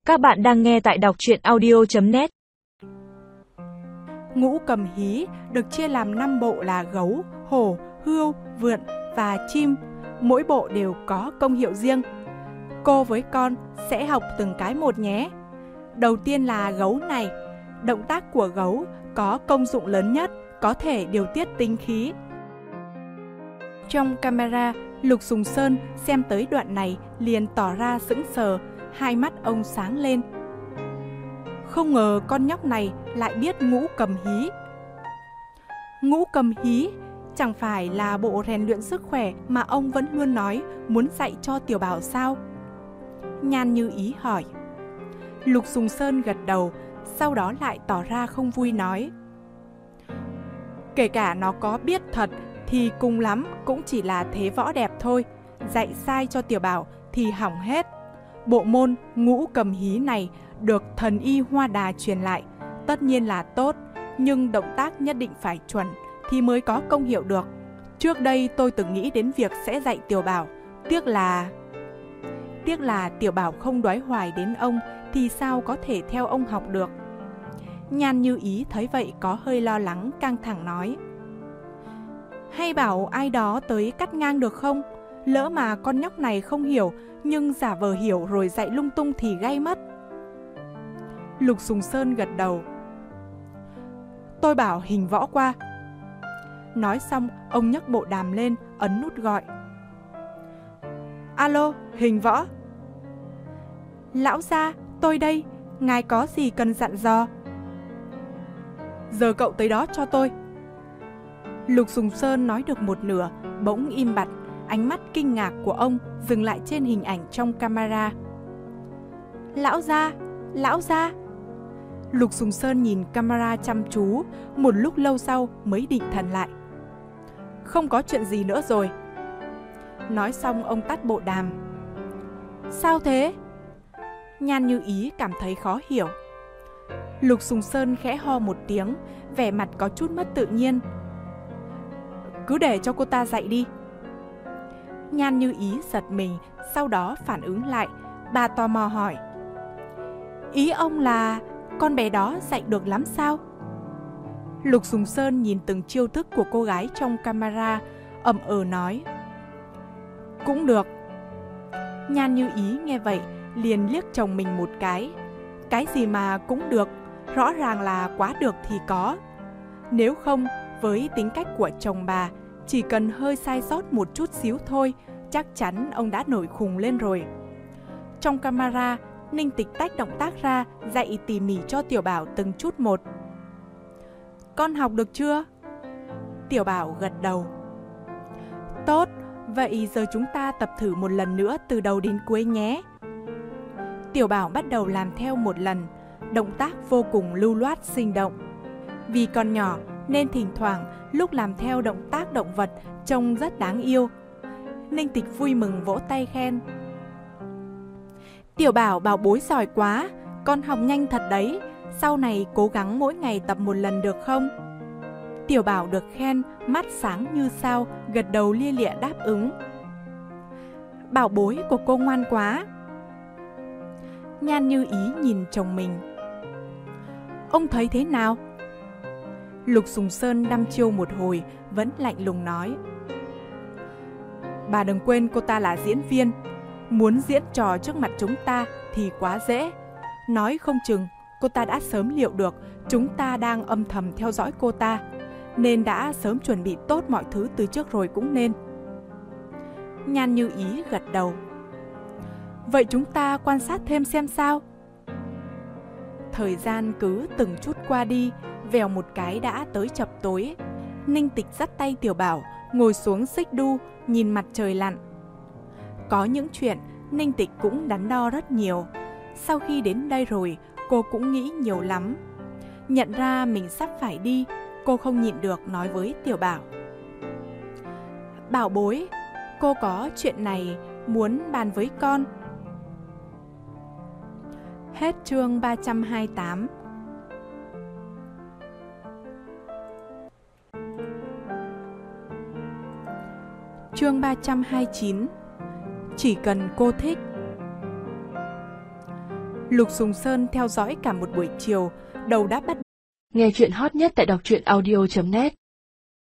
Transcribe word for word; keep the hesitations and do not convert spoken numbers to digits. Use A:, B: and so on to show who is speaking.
A: Các bạn đang nghe tại đọc truyện audio chấm net.
B: Ngũ cầm hí được chia làm năm bộ là gấu, hổ, hươu, vượn và chim. Mỗi bộ đều có công hiệu riêng. Cô với con sẽ học từng cái một nhé. Đầu tiên là gấu này. Động tác của gấu có công dụng lớn nhất, có thể điều tiết tinh khí. Trong camera, Lục Sùng Sơn xem tới đoạn này liền tỏ ra sững sờ, hai mắt ông sáng lên. Không ngờ con nhóc này lại biết ngũ cầm hí. Ngũ cầm hí chẳng phải là bộ rèn luyện sức khỏe mà ông vẫn luôn nói muốn dạy cho Tiểu Bảo sao? Nhan Như Ý hỏi. Lục Sùng Sơn gật đầu, sau đó lại tỏ ra không vui nói. Kể cả nó có biết thật thì cùng lắm cũng chỉ là thế võ đẹp thôi. Dạy sai cho Tiểu Bảo thì hỏng hết. Bộ môn ngũ cầm hí này được thần y Hoa Đà truyền lại, tất nhiên là tốt, nhưng động tác nhất định phải chuẩn thì mới có công hiệu được. Trước đây tôi từng nghĩ đến việc sẽ dạy Tiểu Bảo, tiếc là... Tiếc là Tiểu Bảo không đoái hoài đến ông thì sao có thể theo ông học được. Nhan Như Ý thấy vậy có hơi lo lắng, căng thẳng nói. Hay bảo ai đó tới cắt ngang được không? Lỡ mà con nhóc này không hiểu nhưng giả vờ hiểu rồi dạy lung tung thì gay mất. Lục Sùng Sơn gật đầu. Tôi bảo hình võ qua. Nói xong ông nhấc bộ đàm lên, ấn nút gọi. Alo, hình võ. Lão gia, tôi đây, ngài có gì cần dặn dò? Giờ cậu tới đó cho tôi. Lục Sùng Sơn nói được một nửa, bỗng im bặt, ánh mắt kinh ngạc của ông dừng lại trên hình ảnh trong camera. Lão gia, lão gia. Lục Sùng Sơn nhìn camera chăm chú, một lúc lâu sau mới định thần lại. Không có chuyện gì nữa rồi. Nói xong ông tắt bộ đàm. Sao thế? Nhan Như Ý cảm thấy khó hiểu. Lục Sùng Sơn khẽ ho một tiếng, vẻ mặt có chút mất tự nhiên. Cứ để cho cô ta dạy đi. Nhan Như Ý giật mình, sau đó phản ứng lại. Bà tò mò hỏi. Ý ông là con bé đó dạy được lắm sao? Lục Sùng Sơn nhìn từng chiêu thức của cô gái trong camera, ậm ừ nói. Cũng được. Nhan Như Ý nghe vậy liền liếc chồng mình một cái. Cái gì mà cũng được, rõ ràng là quá được thì có. Nếu không, với tính cách của chồng bà, chỉ cần hơi sai sót một chút xíu thôi, chắc chắn ông đã nổi khùng lên rồi. Trong camera, Ninh Tịch tách động tác ra, dạy tỉ mỉ cho Tiểu Bảo từng chút một. Con học được chưa? Tiểu Bảo gật đầu. Tốt, vậy giờ chúng ta tập thử một lần nữa từ đầu đến cuối nhé. Tiểu Bảo bắt đầu làm theo một lần, động tác vô cùng lưu loát sinh động. Vì còn nhỏ nên thỉnh thoảng lúc làm theo động tác động vật trông rất đáng yêu. Ninh Tịch vui mừng vỗ tay khen. Tiểu Bảo bảo bối giỏi quá, con học nhanh thật đấy, sau này cố gắng mỗi ngày tập một lần được không? Tiểu Bảo được khen, mắt sáng như sao, gật đầu lia lịa đáp ứng. Bảo bối của cô ngoan quá. Nhan Như Ý nhìn chồng mình. Ông thấy thế nào? Lục Sùng Sơn đăm chiêu một hồi, vẫn lạnh lùng nói. Bà đừng quên cô ta là diễn viên. Muốn diễn trò trước mặt chúng ta thì quá dễ. Nói không chừng cô ta đã sớm liệu được chúng ta đang âm thầm theo dõi cô ta, nên đã sớm chuẩn bị tốt mọi thứ từ trước rồi cũng nên. Nhan Như Ý gật đầu. Vậy chúng ta quan sát thêm xem sao. Thời gian cứ từng chút qua đi, vèo một cái đã tới chập tối. Ninh Tịch dắt tay Tiểu Bảo ngồi xuống xích đu, nhìn mặt trời lặn. Có những chuyện Ninh Tịch cũng đắn đo rất nhiều. Sau khi đến đây rồi, cô cũng nghĩ nhiều lắm. Nhận ra mình sắp phải đi, cô không nhịn được nói với Tiểu Bảo. Bảo bối, cô có chuyện này muốn bàn với con. Hết chương ba trăm hai mươi tám. Chương ba trăm hai mươi chín. Chỉ cần cô thích. Lục Sùng Sơn theo dõi cả một buổi chiều, đầu đã bắt.
C: Nghe chuyện hot nhất tại đọc truyện audio chấm net.